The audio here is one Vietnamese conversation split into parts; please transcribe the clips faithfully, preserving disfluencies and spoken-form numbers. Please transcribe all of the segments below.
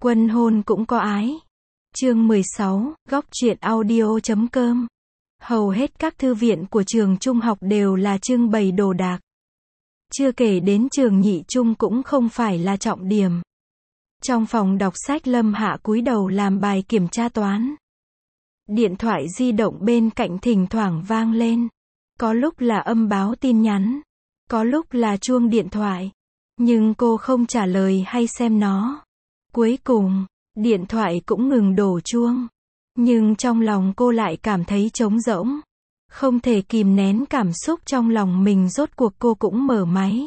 Quân hôn cũng có ái. Chương mười sáu, góc truyện audio chấm com. Hầu hết các thư viện của trường trung học đều là trưng bày đồ đạc. Chưa kể đến trường nhị trung cũng không phải là trọng điểm. Trong phòng đọc sách Lâm Hạ cúi đầu làm bài kiểm tra toán. Điện thoại di động bên cạnh thỉnh thoảng vang lên. Có lúc là âm báo tin nhắn. Có lúc là chuông điện thoại. Nhưng cô không trả lời hay xem nó. Cuối cùng, điện thoại cũng ngừng đổ chuông. Nhưng trong lòng cô lại cảm thấy trống rỗng. Không thể kìm nén cảm xúc trong lòng mình, rốt cuộc cô cũng mở máy.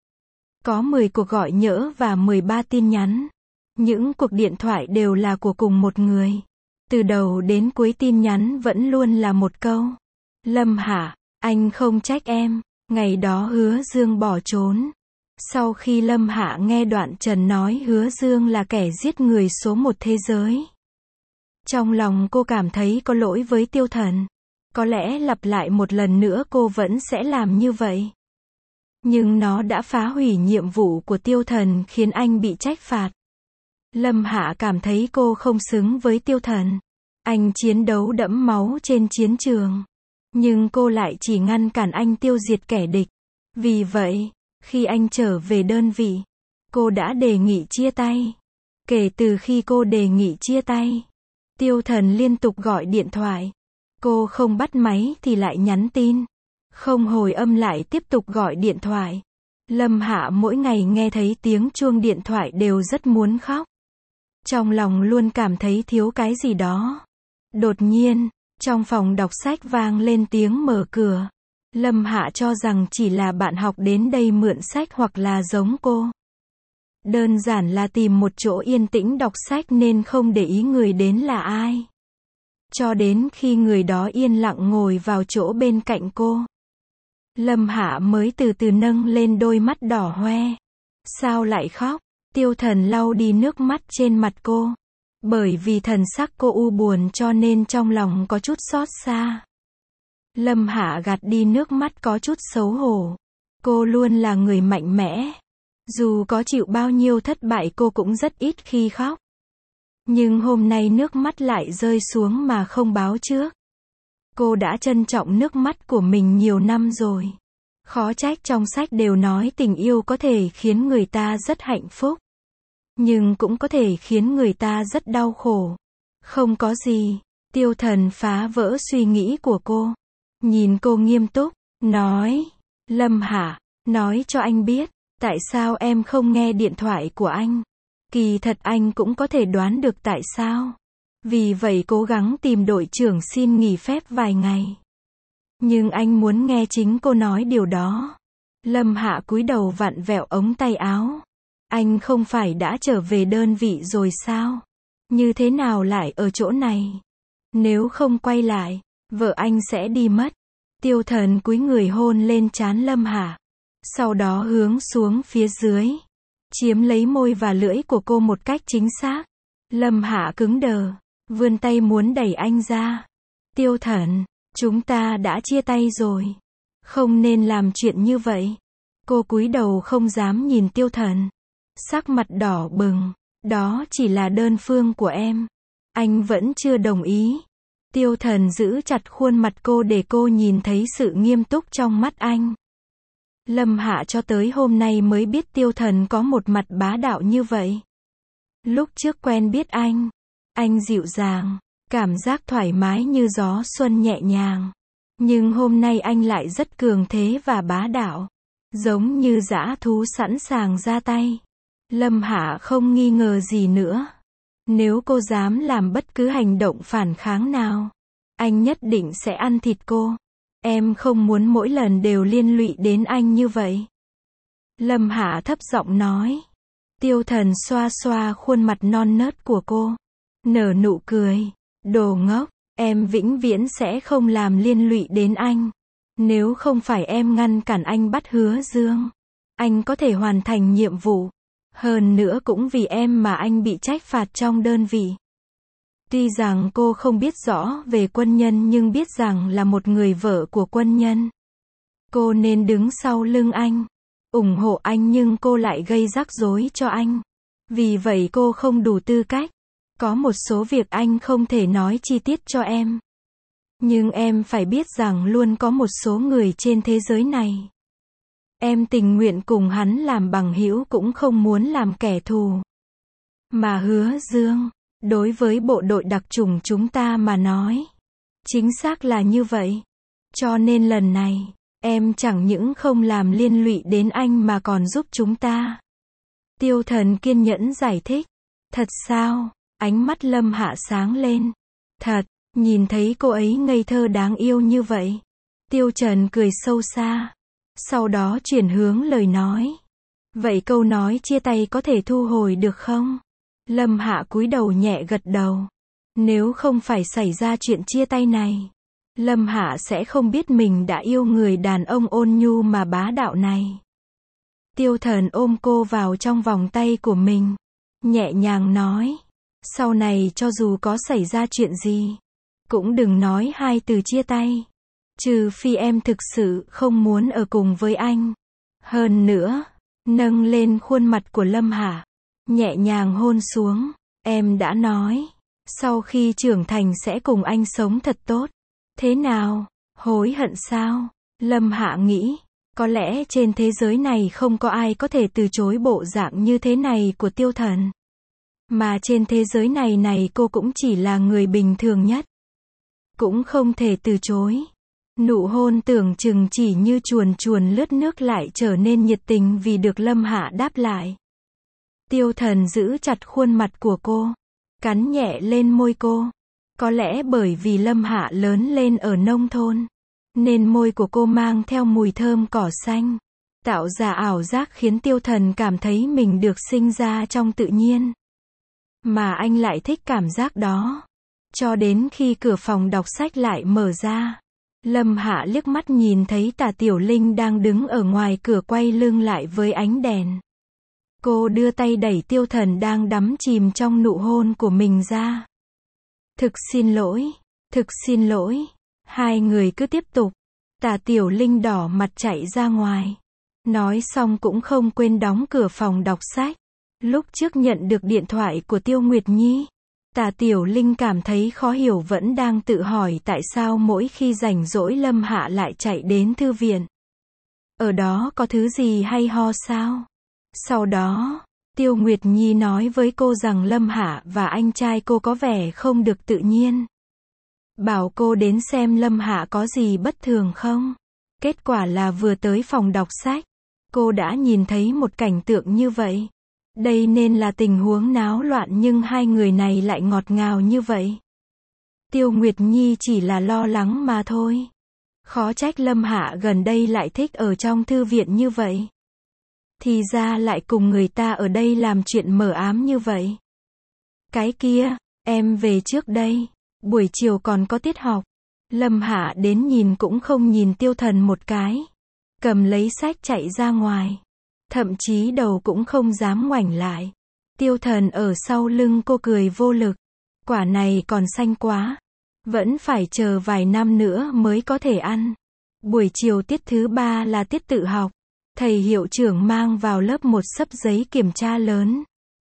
Có mười cuộc gọi nhỡ và mười ba tin nhắn. Những cuộc điện thoại đều là của cùng một người. Từ đầu đến cuối tin nhắn vẫn luôn là một câu. Lâm Hạ, anh không trách em. Ngày đó Hứa Dương bỏ trốn. Sau khi Lâm Hạ nghe đoạn Trần nói Hứa Dương là kẻ giết người số một thế giới. Trong lòng cô cảm thấy có lỗi với Tiêu Thần. Có lẽ lặp lại một lần nữa cô vẫn sẽ làm như vậy. Nhưng nó đã phá hủy nhiệm vụ của Tiêu Thần, khiến anh bị trách phạt. Lâm Hạ cảm thấy cô không xứng với Tiêu Thần. Anh chiến đấu đẫm máu trên chiến trường. Nhưng cô lại chỉ ngăn cản anh tiêu diệt kẻ địch. Vì vậy, khi anh trở về đơn vị, cô đã đề nghị chia tay. Kể từ khi cô đề nghị chia tay, Tiêu Thần liên tục gọi điện thoại. Cô không bắt máy thì lại nhắn tin. Không hồi âm lại tiếp tục gọi điện thoại. Lâm Hạ mỗi ngày nghe thấy tiếng chuông điện thoại đều rất muốn khóc. Trong lòng luôn cảm thấy thiếu cái gì đó. Đột nhiên, trong phòng đọc sách vang lên tiếng mở cửa. Lâm Hạ cho rằng chỉ là bạn học đến đây mượn sách hoặc là giống cô. Đơn giản là tìm một chỗ yên tĩnh đọc sách nên không để ý người đến là ai. Cho đến khi người đó yên lặng ngồi vào chỗ bên cạnh cô, Lâm Hạ mới từ từ nâng lên đôi mắt đỏ hoe. Sao lại khóc? Tiêu Thần lau đi nước mắt trên mặt cô. Bởi vì thần sắc cô u buồn cho nên trong lòng có chút xót xa. Lâm Hạ gạt đi nước mắt có chút xấu hổ. Cô luôn là người mạnh mẽ. Dù có chịu bao nhiêu thất bại cô cũng rất ít khi khóc. Nhưng hôm nay nước mắt lại rơi xuống mà không báo trước. Cô đã trân trọng nước mắt của mình nhiều năm rồi. Khó trách trong sách đều nói tình yêu có thể khiến người ta rất hạnh phúc. Nhưng cũng có thể khiến người ta rất đau khổ. Không có gì. Tiêu Thần phá vỡ suy nghĩ của cô. Nhìn cô nghiêm túc, nói. Lâm Hạ, nói cho anh biết, tại sao em không nghe điện thoại của anh. Kỳ thật anh cũng có thể đoán được tại sao. Vì vậy cố gắng tìm đội trưởng xin nghỉ phép vài ngày. Nhưng anh muốn nghe chính cô nói điều đó. Lâm Hạ cúi đầu vặn vẹo ống tay áo. Anh không phải đã trở về đơn vị rồi sao? Như thế nào lại ở chỗ này? Nếu không quay lại, vợ anh sẽ đi mất. Tiêu Thần cúi người hôn lên trán Lâm Hạ. Sau đó hướng xuống phía dưới. Chiếm lấy môi và lưỡi của cô một cách chính xác. Lâm Hạ cứng đờ. Vươn tay muốn đẩy anh ra. Tiêu Thần, chúng ta đã chia tay rồi. Không nên làm chuyện như vậy. Cô cúi đầu không dám nhìn Tiêu Thần. Sắc mặt đỏ bừng. Đó chỉ là đơn phương của em. Anh vẫn chưa đồng ý. Tiêu Thần giữ chặt khuôn mặt cô để cô nhìn thấy sự nghiêm túc trong mắt anh. Lâm Hạ cho tới hôm nay mới biết Tiêu Thần có một mặt bá đạo như vậy. Lúc trước quen biết anh, anh dịu dàng, cảm giác thoải mái như gió xuân nhẹ nhàng. Nhưng hôm nay anh lại rất cường thế và bá đạo. Giống như dã thú sẵn sàng ra tay. Lâm Hạ không nghi ngờ gì nữa. Nếu cô dám làm bất cứ hành động phản kháng nào, anh nhất định sẽ ăn thịt cô. Em không muốn mỗi lần đều liên lụy đến anh như vậy. Lâm Hạ thấp giọng nói. Tiêu Thần xoa xoa khuôn mặt non nớt của cô. Nở nụ cười. Đồ ngốc, em vĩnh viễn sẽ không làm liên lụy đến anh. Nếu không phải em ngăn cản anh bắt Hứa Dương, anh có thể hoàn thành nhiệm vụ. Hơn nữa cũng vì em mà anh bị trách phạt trong đơn vị. Tuy rằng cô không biết rõ về quân nhân nhưng biết rằng là một người vợ của quân nhân. Cô nên đứng sau lưng anh, ủng hộ anh nhưng cô lại gây rắc rối cho anh. Vì vậy cô không đủ tư cách. Có một số việc anh không thể nói chi tiết cho em. Nhưng em phải biết rằng luôn có một số người trên thế giới này. Em tình nguyện cùng hắn làm bằng hữu cũng không muốn làm kẻ thù. Mà Hứa Dương, đối với bộ đội đặc chủng chúng ta mà nói, chính xác là như vậy. Cho nên lần này, em chẳng những không làm liên lụy đến anh mà còn giúp chúng ta. Tiêu Thần kiên nhẫn giải thích. Thật sao? Ánh mắt Lâm Hạ sáng lên. Thật, nhìn thấy cô ấy ngây thơ đáng yêu như vậy. Tiêu Trần cười sâu xa. Sau đó chuyển hướng lời nói. Vậy câu nói chia tay có thể thu hồi được không? Lâm Hạ cúi đầu nhẹ gật đầu. Nếu không phải xảy ra chuyện chia tay này, Lâm Hạ sẽ không biết mình đã yêu người đàn ông ôn nhu mà bá đạo này. Tiêu Thần ôm cô vào trong vòng tay của mình, nhẹ nhàng nói. Sau này cho dù có xảy ra chuyện gì, cũng đừng nói hai từ chia tay. Trừ phi em thực sự không muốn ở cùng với anh. Hơn nữa, nâng lên khuôn mặt của Lâm Hạ, nhẹ nhàng hôn xuống. Em đã nói, sau khi trưởng thành sẽ cùng anh sống thật tốt. Thế nào? Hối hận sao? Lâm Hạ nghĩ, có lẽ trên thế giới này không có ai có thể từ chối bộ dạng như thế này của Tiêu Thần. Mà trên thế giới này này cô cũng chỉ là người bình thường nhất. Cũng không thể từ chối. Nụ hôn tưởng chừng chỉ như chuồn chuồn lướt nước lại trở nên nhiệt tình vì được Lâm Hạ đáp lại. Tiêu Thần giữ chặt khuôn mặt của cô, cắn nhẹ lên môi cô. Có lẽ bởi vì Lâm Hạ lớn lên ở nông thôn, nên môi của cô mang theo mùi thơm cỏ xanh, tạo ra ảo giác khiến Tiêu Thần cảm thấy mình được sinh ra trong tự nhiên. Mà anh lại thích cảm giác đó. Cho đến khi cửa phòng đọc sách lại mở ra, Lâm Hạ liếc mắt nhìn thấy Tả Tiểu Linh đang đứng ở ngoài cửa quay lưng lại với ánh đèn. Cô đưa tay đẩy Tiêu Thần đang đắm chìm trong nụ hôn của mình ra. Thực xin lỗi, thực xin lỗi. Hai người cứ tiếp tục. Tả Tiểu Linh đỏ mặt chạy ra ngoài. Nói xong cũng không quên đóng cửa phòng đọc sách. Lúc trước nhận được điện thoại của Tiêu Nguyệt Nhi, Tả Tiểu Linh cảm thấy khó hiểu, vẫn đang tự hỏi tại sao mỗi khi rảnh rỗi Lâm Hạ lại chạy đến thư viện. Ở đó có thứ gì hay ho sao? Sau đó, Tiêu Nguyệt Nhi nói với cô rằng Lâm Hạ và anh trai cô có vẻ không được tự nhiên. Bảo cô đến xem Lâm Hạ có gì bất thường không? Kết quả là vừa tới phòng đọc sách, cô đã nhìn thấy một cảnh tượng như vậy. Đây nên là tình huống náo loạn nhưng hai người này lại ngọt ngào như vậy. Tiêu Nguyệt Nhi chỉ là lo lắng mà thôi. Khó trách Lâm Hạ gần đây lại thích ở trong thư viện như vậy. Thì ra lại cùng người ta ở đây làm chuyện mờ ám như vậy. Cái kia, em về trước đây. Buổi chiều còn có tiết học. Lâm Hạ đến nhìn cũng không nhìn Tiêu Thần một cái. Cầm lấy sách chạy ra ngoài. Thậm chí đầu cũng không dám ngoảnh lại. Tiêu Thần ở sau lưng cô cười vô lực. Quả này còn xanh quá. Vẫn phải chờ vài năm nữa mới có thể ăn. Buổi chiều tiết thứ ba là tiết tự học. Thầy hiệu trưởng mang vào lớp một xấp giấy kiểm tra lớn.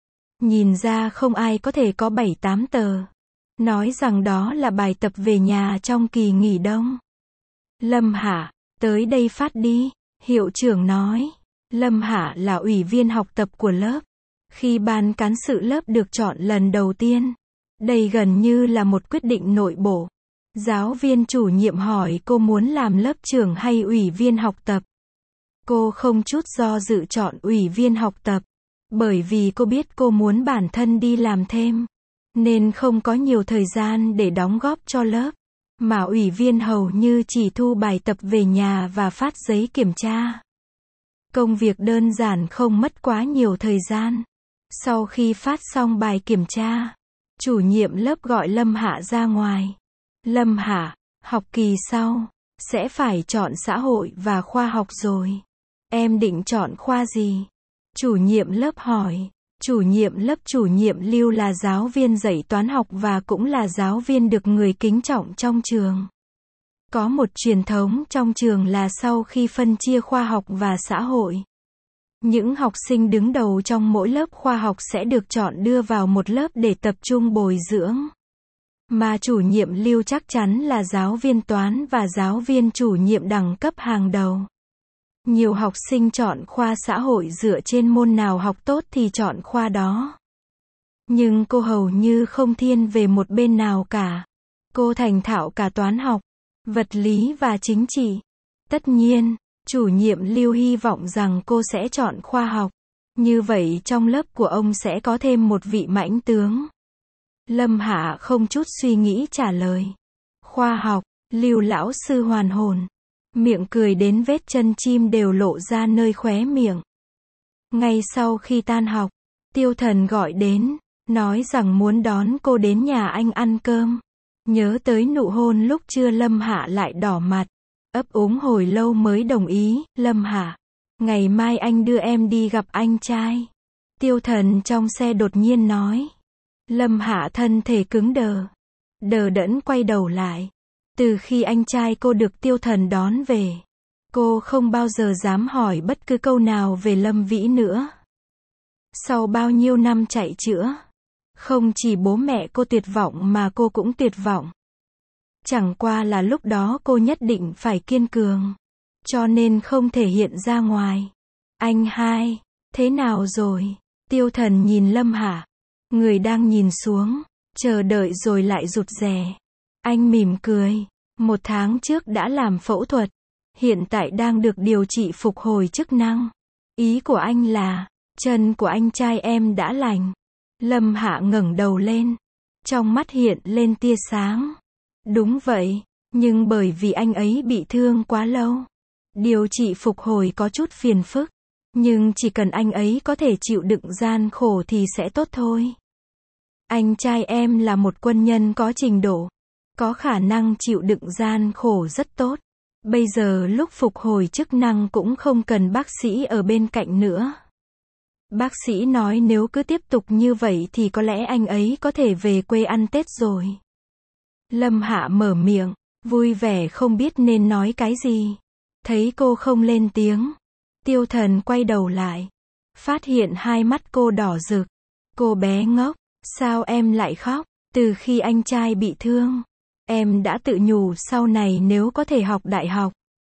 Nhìn ra không ai có thể có bảy tám tờ. Nói rằng đó là bài tập về nhà trong kỳ nghỉ đông. Lâm Hạ, tới đây phát đi. Hiệu trưởng nói. Lâm Hạ là ủy viên học tập của lớp. Khi ban cán sự lớp được chọn lần đầu tiên, đây gần như là một quyết định nội bộ. Giáo viên chủ nhiệm hỏi cô muốn làm lớp trưởng hay ủy viên học tập. Cô không chút do dự chọn ủy viên học tập. Bởi vì cô biết cô muốn bản thân đi làm thêm, nên không có nhiều thời gian để đóng góp cho lớp. Mà ủy viên hầu như chỉ thu bài tập về nhà và phát giấy kiểm tra. Công việc đơn giản không mất quá nhiều thời gian. Sau khi phát xong bài kiểm tra, chủ nhiệm lớp gọi Lâm Hạ ra ngoài. Lâm Hạ, học kỳ sau, sẽ phải chọn xã hội và khoa học rồi. Em định chọn khoa gì? Chủ nhiệm lớp hỏi. Chủ nhiệm lớp chủ nhiệm Lưu là giáo viên dạy toán học và cũng là giáo viên được người kính trọng trong trường. Có một truyền thống trong trường là sau khi phân chia khoa học và xã hội, Những học sinh đứng đầu trong mỗi lớp khoa học sẽ được chọn đưa vào một lớp để tập trung bồi dưỡng. Mà chủ nhiệm Lưu chắc chắn là giáo viên toán và giáo viên chủ nhiệm đẳng cấp hàng đầu. Nhiều học sinh chọn khoa xã hội dựa trên môn nào học tốt thì chọn khoa đó. Nhưng cô hầu như không thiên về một bên nào cả. Cô thành thạo cả toán học, vật lý và chính trị. Tất nhiên, chủ nhiệm Lưu hy vọng rằng cô sẽ chọn khoa học. Như vậy trong lớp của ông sẽ có thêm một vị mãnh tướng. Lâm Hạ không chút suy nghĩ trả lời. Khoa học, Lưu lão sư hoàn hồn. Miệng cười đến vết chân chim đều lộ ra nơi khóe miệng. Ngay sau khi tan học, Tiêu Thần gọi đến, nói rằng muốn đón cô đến nhà anh ăn cơm. Nhớ tới nụ hôn lúc trưa Lâm Hạ lại đỏ mặt. Ấp úng hồi lâu mới đồng ý. Lâm Hạ, ngày mai anh đưa em đi gặp anh trai. Tiêu Thần trong xe đột nhiên nói. Lâm Hạ thân thể cứng đờ. Đờ đẫn quay đầu lại. Từ khi anh trai cô được Tiêu Thần đón về, cô không bao giờ dám hỏi bất cứ câu nào về Lâm Vĩ nữa. Sau bao nhiêu năm chạy chữa, không chỉ bố mẹ cô tuyệt vọng mà cô cũng tuyệt vọng. Chẳng qua là lúc đó cô nhất định phải kiên cường, cho nên không thể hiện ra ngoài. Anh hai, thế nào rồi? Tiêu Thần nhìn Lâm Hạ, người đang nhìn xuống, chờ đợi rồi lại rụt rè. Anh mỉm cười. Một tháng trước đã làm phẫu thuật. Hiện tại đang được điều trị phục hồi chức năng. Ý của anh là, chân của anh trai em đã lành. Lâm Hạ ngẩng đầu lên. Trong mắt hiện lên tia sáng. Đúng vậy, nhưng bởi vì anh ấy bị thương quá lâu. Điều trị phục hồi có chút phiền phức. Nhưng chỉ cần anh ấy có thể chịu đựng gian khổ thì sẽ tốt thôi. Anh trai em là một quân nhân có trình độ. Có khả năng chịu đựng gian khổ rất tốt. Bây giờ lúc phục hồi chức năng cũng không cần bác sĩ ở bên cạnh nữa. Bác sĩ nói nếu cứ tiếp tục như vậy thì có lẽ anh ấy có thể về quê ăn Tết rồi. Lâm Hạ mở miệng, vui vẻ không biết nên nói cái gì. Thấy cô không lên tiếng. Tiêu Thần quay đầu lại. Phát hiện hai mắt cô đỏ rực. Cô bé ngốc, sao em lại khóc? Từ khi anh trai bị thương, em đã tự nhủ sau này nếu có thể học đại học,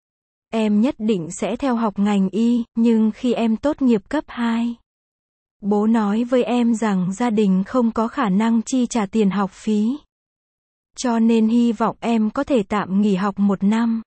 em nhất định sẽ theo học ngành y, nhưng khi em tốt nghiệp cấp hai, bố nói với em rằng gia đình không có khả năng chi trả tiền học phí. Cho nên hy vọng em có thể tạm nghỉ học một năm.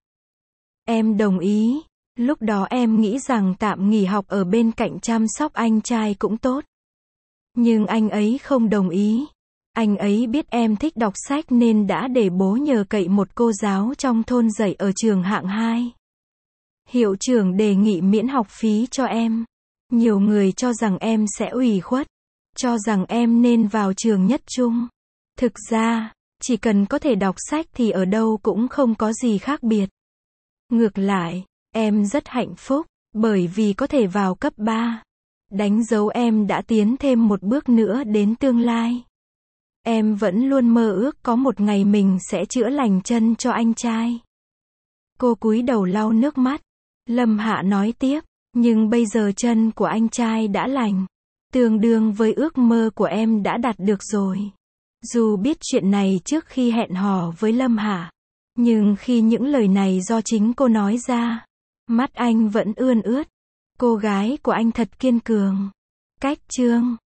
Em đồng ý. Lúc đó em nghĩ rằng tạm nghỉ học ở bên cạnh chăm sóc anh trai cũng tốt. Nhưng anh ấy không đồng ý. Anh ấy biết em thích đọc sách nên đã để bố nhờ cậy một cô giáo trong thôn dạy ở trường hạng hai. Hiệu trưởng đề nghị miễn học phí cho em. Nhiều người cho rằng em sẽ ủy khuất, cho rằng em nên vào trường nhất trung. Thực ra, chỉ cần có thể đọc sách thì ở đâu cũng không có gì khác biệt. Ngược lại, em rất hạnh phúc, bởi vì có thể vào cấp ba. Đánh dấu em đã tiến thêm một bước nữa đến tương lai. Em vẫn luôn mơ ước có một ngày mình sẽ chữa lành chân cho anh trai. Cô cúi đầu lau nước mắt. Lâm Hạ nói tiếp, nhưng bây giờ chân của anh trai đã lành. Tương đương với ước mơ của em đã đạt được rồi. Dù biết chuyện này trước khi hẹn hò với Lâm Hạ, nhưng khi những lời này do chính cô nói ra, mắt anh vẫn ươn ướt. Cô gái của anh thật kiên cường. Cách chương